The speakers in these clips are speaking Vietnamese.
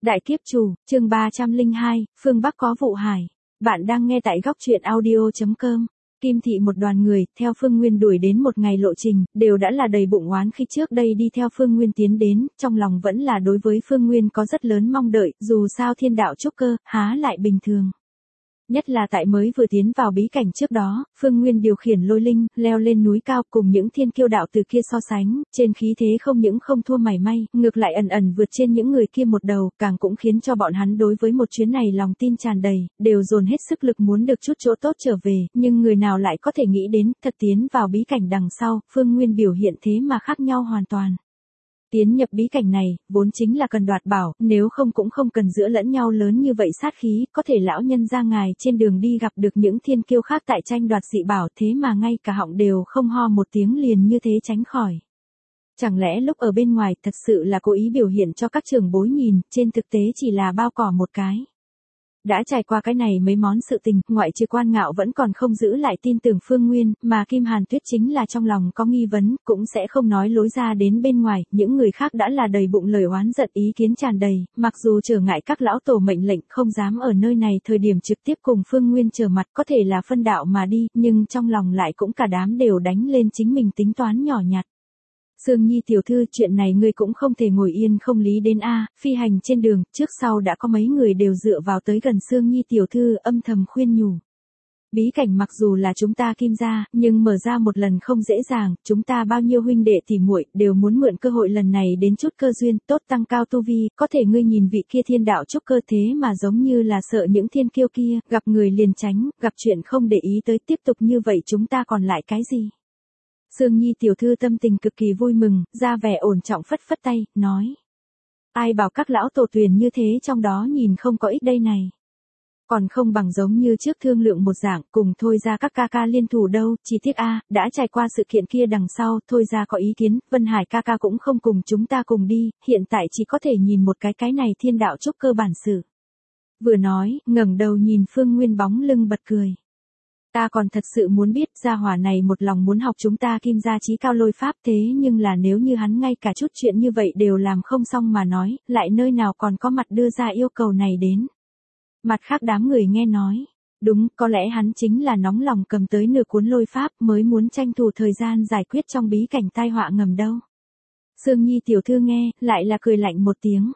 Đại kiếp chủ, chương 302, phương Bắc có vụ hải. Bạn đang nghe tại góc truyện audio.com. Kim thị một đoàn người, theo Phương Nguyên đuổi đến một ngày lộ trình, đều đã là đầy bụng oán khi trước đây đi theo Phương Nguyên tiến đến, trong lòng vẫn là đối với Phương Nguyên có rất lớn mong đợi, dù sao thiên đạo trúc cơ, há lại bình thường. Nhất là tại mới vừa tiến vào bí cảnh trước đó, Phương Nguyên điều khiển lôi linh, leo lên núi cao cùng những thiên kiêu đạo từ kia so sánh, trên khí thế không những không thua mảy may, ngược lại ẩn ẩn vượt trên những người kia một đầu, càng cũng khiến cho bọn hắn đối với một chuyến này lòng tin tràn đầy, đều dồn hết sức lực muốn được chút chỗ tốt trở về, nhưng người nào lại có thể nghĩ đến, thật tiến vào bí cảnh đằng sau, Phương Nguyên biểu hiện thế mà khác nhau hoàn toàn. Tiến nhập bí cảnh này, vốn chính là cần đoạt bảo, nếu không cũng không cần giữa lẫn nhau lớn như vậy sát khí, có thể lão nhân ra ngài trên đường đi gặp được những thiên kiêu khác tại tranh đoạt dị bảo thế mà ngay cả họng đều không ho một tiếng liền như thế tránh khỏi. Chẳng lẽ lúc ở bên ngoài thật sự là cố ý biểu hiện cho các trưởng bối nhìn, trên thực tế chỉ là bao cỏ một cái. Đã trải qua cái này mấy món sự tình, ngoại trừ Quan Ngạo vẫn còn không giữ lại tin tưởng Phương Nguyên, mà Kim Hàn Tuyết chính là trong lòng có nghi vấn, cũng sẽ không nói lối ra đến bên ngoài, những người khác đã là đầy bụng lời oán giận ý kiến tràn đầy, mặc dù trở ngại các lão tổ mệnh lệnh không dám ở nơi này thời điểm trực tiếp cùng Phương Nguyên trở mặt có thể là phân đạo mà đi, nhưng trong lòng lại cũng cả đám đều đánh lên chính mình tính toán nhỏ nhặt. Sương Nhi tiểu thư, chuyện này ngươi cũng không thể ngồi yên không lý đến a. Phi hành trên đường, trước sau đã có mấy người đều dựa vào tới gần Sương Nhi tiểu thư âm thầm khuyên nhủ. Bí cảnh mặc dù là chúng ta Kim gia, nhưng mở ra một lần không dễ dàng, chúng ta bao nhiêu huynh đệ tỉ muội đều muốn mượn cơ hội lần này đến chút cơ duyên, tốt tăng cao tu vi, có thể ngươi nhìn vị kia thiên đạo trúc cơ thế mà giống như là sợ những thiên kiêu kia, gặp người liền tránh, gặp chuyện không để ý tới, tiếp tục như vậy chúng ta còn lại cái gì? Sương Nhi tiểu thư tâm tình cực kỳ vui mừng, ra vẻ ổn trọng phất phất tay, nói. Ai bảo các lão tổ tuyền như thế trong đó nhìn không có ích đây này. Còn không bằng giống như trước thương lượng một dạng, cùng thôi ra các ca ca liên thủ đâu, chỉ tiếc đã trải qua sự kiện kia đằng sau, thôi ra có ý kiến, Vân Hải ca ca cũng không cùng chúng ta cùng đi, hiện tại chỉ có thể nhìn một cái này thiên đạo trúc cơ bản sự. Vừa nói, ngẩng đầu nhìn Phương Nguyên bóng lưng bật cười. Ta còn thật sự muốn biết gia hỏa này một lòng muốn học chúng ta Kim gia chí cao lôi pháp thế nhưng là nếu như hắn ngay cả chút chuyện như vậy đều làm không xong mà nói, lại nơi nào còn có mặt đưa ra yêu cầu này đến. Mặt khác đám người nghe nói, đúng, có lẽ hắn chính là nóng lòng cầm tới nửa cuốn lôi pháp mới muốn tranh thủ thời gian giải quyết trong bí cảnh tai họa ngầm đâu. Sương Nhi tiểu thư nghe, lại là cười lạnh một tiếng.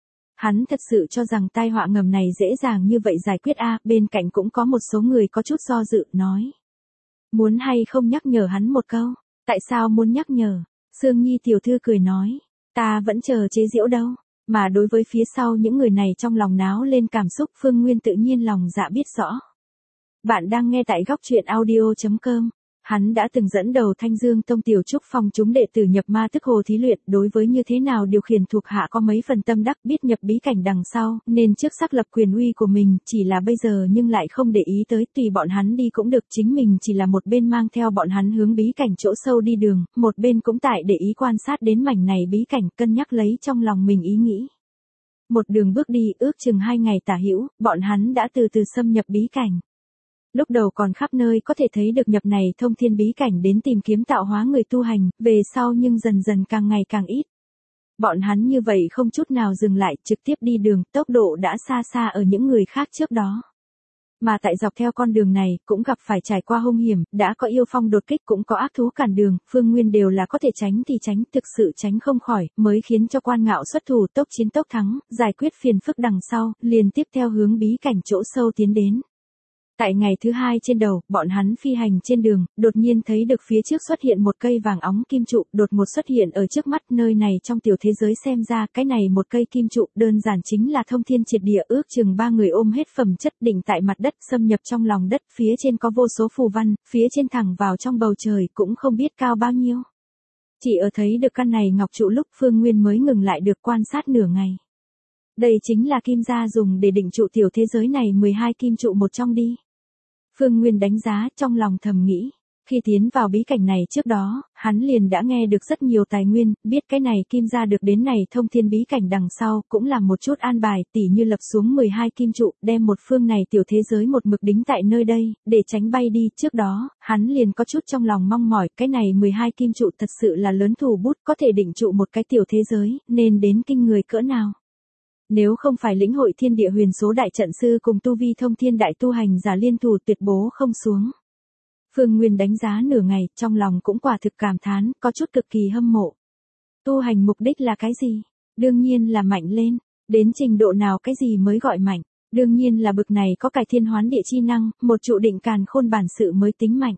Hắn thật sự cho rằng tai họa ngầm này dễ dàng như vậy giải quyết bên cạnh cũng có một số người có chút do dự, nói. Muốn hay không nhắc nhở hắn một câu, tại sao muốn nhắc nhở? Sương Nhi tiểu thư cười nói, ta vẫn chờ chế giễu đâu, mà đối với phía sau những người này trong lòng náo lên cảm xúc Phương Nguyên tự nhiên lòng dạ biết rõ. Bạn đang nghe tại góc truyện audio.com. Hắn đã từng dẫn đầu Thanh Dương Tông tiểu trúc phong chúng đệ tử nhập ma tức hồ thí luyện, đối với như thế nào điều khiển thuộc hạ có mấy phần tâm đắc, biết nhập bí cảnh đằng sau, nên trước xác lập quyền uy của mình, chỉ là bây giờ nhưng lại không để ý tới, tùy bọn hắn đi cũng được, chính mình chỉ là một bên mang theo bọn hắn hướng bí cảnh chỗ sâu đi đường, một bên cũng tại để ý quan sát đến mảnh này bí cảnh, cân nhắc lấy trong lòng mình ý nghĩ. Một đường bước đi, ước chừng 2 ngày tả hữu, bọn hắn đã từ từ xâm nhập bí cảnh. Lúc đầu còn khắp nơi có thể thấy được nhập này thông thiên bí cảnh đến tìm kiếm tạo hóa người tu hành, về sau nhưng dần dần càng ngày càng ít. Bọn hắn như vậy không chút nào dừng lại, trực tiếp đi đường, tốc độ đã xa xa ở những người khác trước đó. Mà tại dọc theo con đường này, cũng gặp phải trải qua hung hiểm, đã có yêu phong đột kích cũng có ác thú cản đường, Phương Nguyên đều là có thể tránh thì tránh, thực sự tránh không khỏi, mới khiến cho Quan Ngạo xuất thủ tốc chiến tốc thắng, giải quyết phiền phức đằng sau, liền tiếp theo hướng bí cảnh chỗ sâu tiến đến. Tại ngày thứ 2 trên đầu, bọn hắn phi hành trên đường, đột nhiên thấy được phía trước xuất hiện một cây vàng óng kim trụ, đột ngột xuất hiện ở trước mắt, nơi này trong tiểu thế giới xem ra, cái này một cây kim trụ, đơn giản chính là thông thiên triệt địa, ước chừng 3 người ôm hết phẩm chất định tại mặt đất, xâm nhập trong lòng đất, phía trên có vô số phù văn, phía trên thẳng vào trong bầu trời, cũng không biết cao bao nhiêu. Chỉ ở thấy được căn này ngọc trụ lúc Phương Nguyên mới ngừng lại được quan sát nửa ngày. Đây chính là Kim gia dùng để định trụ tiểu thế giới này 12 kim trụ một trong đi. Phương Nguyên đánh giá trong lòng thầm nghĩ, khi tiến vào bí cảnh này trước đó, hắn liền đã nghe được rất nhiều tài nguyên, biết cái này Kim gia được đến này thông thiên bí cảnh đằng sau, cũng làm một chút an bài, tỉ như lập xuống 12 kim trụ, đem một phương này tiểu thế giới một mực đính tại nơi đây, để tránh bay đi, trước đó, hắn liền có chút trong lòng mong mỏi, cái này 12 kim trụ thật sự là lớn thủ bút, có thể định trụ một cái tiểu thế giới, nên đến kinh người cỡ nào. Nếu không phải lĩnh hội thiên địa huyền số đại trận sư cùng tu vi thông thiên đại tu hành giả liên thủ tuyệt bố không xuống. Phương Nguyên đánh giá nửa ngày, trong lòng cũng quả thực cảm thán, có chút cực kỳ hâm mộ. Tu hành mục đích là cái gì? Đương nhiên là mạnh lên. Đến trình độ nào cái gì mới gọi mạnh? Đương nhiên là bực này có cải thiên hoán địa chi năng, một trụ định càn khôn bản sự mới tính mạnh.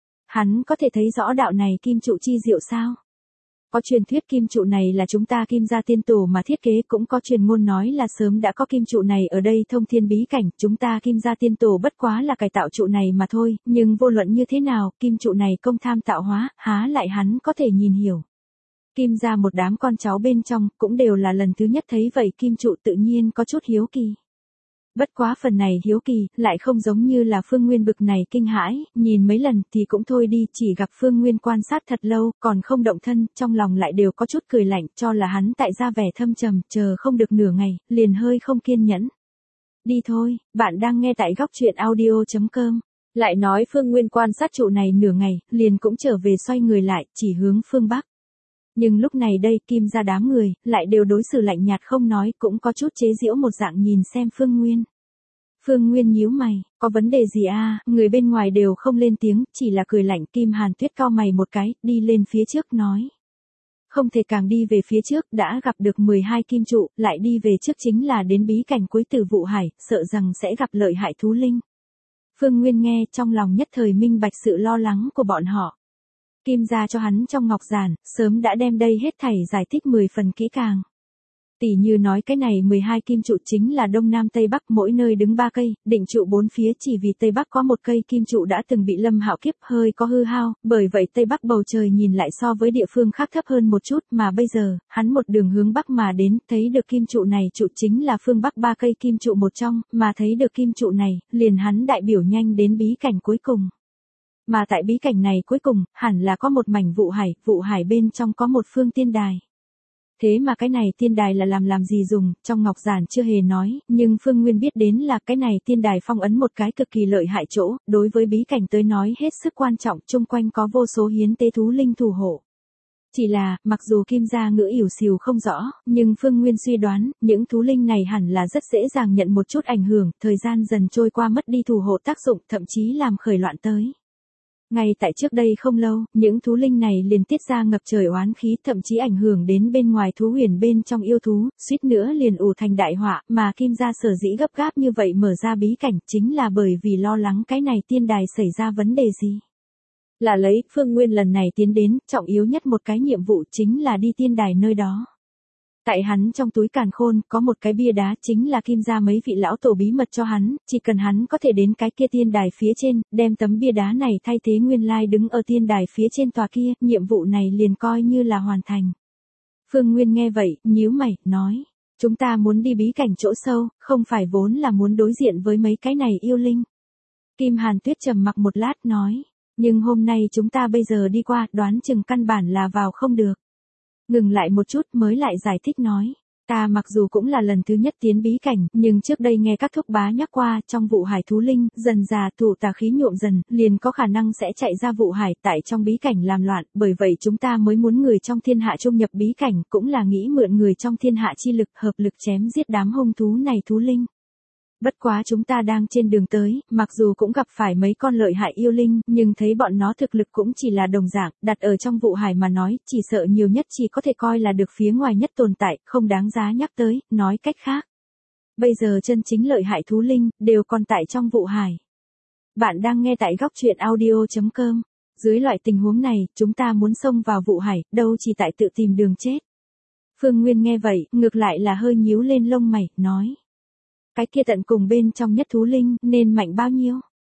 Hắn có thể thấy rõ đạo này kim trụ chi diệu sao? Có truyền thuyết kim trụ này là chúng ta Kim gia tiên tổ mà thiết kế, cũng có truyền ngôn nói là sớm đã có kim trụ này ở đây thông thiên bí cảnh, chúng ta Kim gia tiên tổ bất quá là cải tạo trụ này mà thôi, nhưng vô luận như thế nào, kim trụ này công tham tạo hóa, há lại hắn có thể nhìn hiểu. Kim gia một đám con cháu bên trong, cũng đều là lần thứ nhất thấy vậy, kim trụ tự nhiên có chút hiếu kỳ. Bất quá phần này hiếu kỳ, lại không giống như là Phương Nguyên bực này kinh hãi, nhìn mấy lần thì cũng thôi đi, chỉ gặp Phương Nguyên quan sát thật lâu, còn không động thân, trong lòng lại đều có chút cười lạnh, cho là hắn tại ra vẻ thâm trầm, chờ không được nửa ngày, liền hơi không kiên nhẫn. Đi thôi, bạn đang nghe tại góc truyện audio.com. Lại nói Phương Nguyên quan sát trụ này nửa ngày, liền cũng trở về xoay người lại, chỉ hướng phương Bắc. Nhưng lúc này đây Kim gia đám người, lại đều đối xử lạnh nhạt không nói, cũng có chút chế giễu một dạng nhìn xem Phương Nguyên. Phương Nguyên nhíu mày, có vấn đề gì à, người bên ngoài đều không lên tiếng, chỉ là cười lạnh. Kim Hàn Tuyết cau mày một cái, đi lên phía trước nói. Không thể càng đi về phía trước, đã gặp được 12 kim trụ, lại đi về trước chính là đến bí cảnh cuối Tử Vụ Hải, sợ rằng sẽ gặp lợi hại thú linh. Phương Nguyên nghe, trong lòng nhất thời minh bạch sự lo lắng của bọn họ. Kim gia cho hắn trong ngọc giản, sớm đã đem đây hết thảy giải thích 10 phần kỹ càng. Tỷ như nói cái này 12 kim trụ chính là Đông Nam Tây Bắc, mỗi nơi đứng 3 cây, định trụ 4 phía, chỉ vì Tây Bắc có một cây kim trụ đã từng bị Lâm Hạo kiếp hơi có hư hao, bởi vậy Tây Bắc bầu trời nhìn lại so với địa phương khác thấp hơn một chút, mà bây giờ, hắn một đường hướng Bắc mà đến, thấy được kim trụ này trụ chính là phương Bắc 3 cây kim trụ một trong, mà thấy được kim trụ này, liền hắn đại biểu nhanh đến bí cảnh cuối cùng. Mà tại bí cảnh này cuối cùng, hẳn là có một mảnh vụ hải bên trong có một phương tiên đài. Thế mà cái này tiên đài là làm gì dùng, trong ngọc giản chưa hề nói, nhưng Phương Nguyên biết đến là cái này tiên đài phong ấn một cái cực kỳ lợi hại chỗ, đối với bí cảnh tới nói hết sức quan trọng, chung quanh có vô số hiến tế thú linh thủ hộ. Chỉ là, mặc dù Kim gia ngữ ỉu xìu không rõ, nhưng Phương Nguyên suy đoán, những thú linh này hẳn là rất dễ dàng nhận một chút ảnh hưởng, thời gian dần trôi qua mất đi thủ hộ tác dụng, thậm chí làm khởi loạn tới. Ngay tại trước đây không lâu, những thú linh này liền tiết ra ngập trời oán khí, thậm chí ảnh hưởng đến bên ngoài thú huyền bên trong yêu thú, suýt nữa liền ủ thành đại họa, mà Kim gia sở dĩ gấp gáp như vậy mở ra bí cảnh, chính là bởi vì lo lắng cái này tiên đài xảy ra vấn đề gì. Là lấy, Phương Nguyên lần này tiến đến, trọng yếu nhất một cái nhiệm vụ chính là đi tiên đài nơi đó. Tại hắn trong túi càn khôn, có một cái bia đá, chính là Kim gia mấy vị lão tổ bí mật cho hắn, chỉ cần hắn có thể đến cái kia tiên đài phía trên, đem tấm bia đá này thay thế nguyên lai đứng ở tiên đài phía trên tòa kia, nhiệm vụ này liền coi như là hoàn thành. Phương Nguyên nghe vậy, nhíu mày, nói, chúng ta muốn đi bí cảnh chỗ sâu, không phải vốn là muốn đối diện với mấy cái này yêu linh. Kim Hàn Tuyết trầm mặc một lát nói, nhưng hôm nay chúng ta bây giờ đi qua, đoán chừng căn bản là vào không được. Ngừng lại một chút mới lại giải thích nói, ta mặc dù cũng là lần thứ nhất tiến bí cảnh, nhưng trước đây nghe các thúc bá nhắc qua, trong vụ hải thú linh, dần già thụ tà khí nhuộm dần, liền có khả năng sẽ chạy ra vụ hải tại trong bí cảnh làm loạn, bởi vậy chúng ta mới muốn người trong thiên hạ chung nhập bí cảnh, cũng là nghĩ mượn người trong thiên hạ chi lực, hợp lực chém giết đám hung thú này thú linh. Bất quá chúng ta đang trên đường tới, mặc dù cũng gặp phải mấy con lợi hại yêu linh, nhưng thấy bọn nó thực lực cũng chỉ là đồng dạng, đặt ở trong vụ hải mà nói, chỉ sợ nhiều nhất chỉ có thể coi là được phía ngoài nhất tồn tại, không đáng giá nhắc tới, nói cách khác. Bây giờ chân chính lợi hại thú linh, đều còn tại trong vụ hải. Bạn đang nghe tại góc truyện audio.com. Dưới loại tình huống này, chúng ta muốn xông vào vụ hải, đâu chỉ tại tự tìm đường chết. Phương Nguyên nghe vậy, ngược lại là hơi nhíu lên lông mày, nói. Cái kia tận cùng bên trong nhất thú linh, nên mạnh bao nhiêu?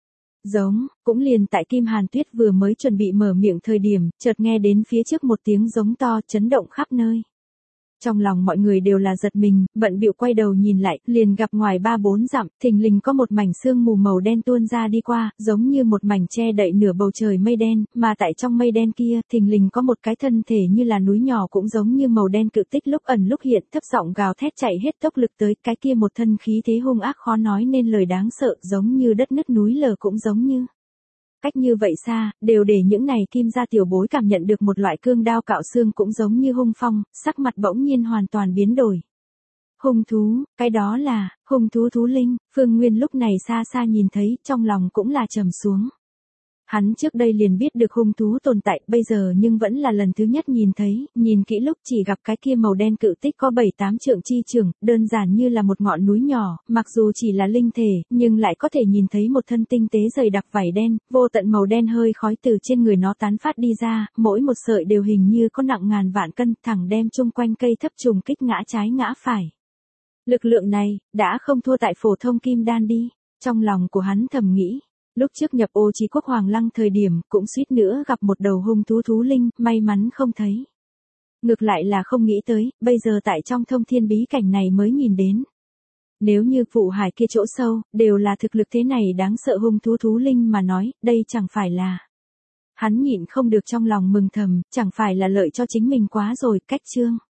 Giống, cũng liền tại Kim Hàn Tuyết vừa mới chuẩn bị mở miệng thời điểm, chợt nghe đến phía trước một tiếng giống to, chấn động khắp nơi. Trong lòng mọi người đều là giật mình, bận bịu quay đầu nhìn lại, liền gặp ngoài 3-4 dặm, thình lình có một mảnh sương mù màu đen tuôn ra đi qua, giống như một mảnh che đậy nửa bầu trời mây đen, mà tại trong mây đen kia, thình lình có một cái thân thể như là núi nhỏ cũng giống như màu đen cự tích lúc ẩn lúc hiện, thấp giọng gào thét chạy hết tốc lực tới, cái kia một thân khí thế hung ác khó nói nên lời đáng sợ, giống như đất nứt núi lở cũng giống như. Cách như vậy xa, đều để những này Kim gia tiểu bối cảm nhận được một loại cương đao cạo xương cũng giống như hung phong, sắc mặt bỗng nhiên hoàn toàn biến đổi. Hung thú, cái đó là, hung thú thú linh, Phương Nguyên lúc này xa xa nhìn thấy, trong lòng cũng là trầm xuống. Hắn trước đây liền biết được hung thú tồn tại bây giờ nhưng vẫn là lần thứ nhất nhìn thấy, nhìn kỹ lúc chỉ gặp cái kia màu đen cự tích có 7-8 trượng chi trường, đơn giản như là một ngọn núi nhỏ, mặc dù chỉ là linh thể, nhưng lại có thể nhìn thấy một thân tinh tế dày đặc vảy đen, vô tận màu đen hơi khói từ trên người nó tán phát đi ra, mỗi một sợi đều hình như có nặng ngàn vạn cân, thẳng đem chung quanh cây thấp trùng kích ngã trái ngã phải. Lực lượng này, đã không thua tại phổ thông kim đan đi, trong lòng của hắn thầm nghĩ. Lúc trước nhập Ô Chí Quốc Hoàng Lăng thời điểm cũng suýt nữa gặp một đầu hung thú thú linh, may mắn không thấy. Ngược lại là không nghĩ tới, bây giờ tại trong thông thiên bí cảnh này mới nhìn đến. Nếu như vụ hải kia chỗ sâu, đều là thực lực thế này đáng sợ hung thú thú linh mà nói, đây chẳng phải là. Hắn nhịn không được trong lòng mừng thầm, chẳng phải là lợi cho chính mình quá rồi, cách chương.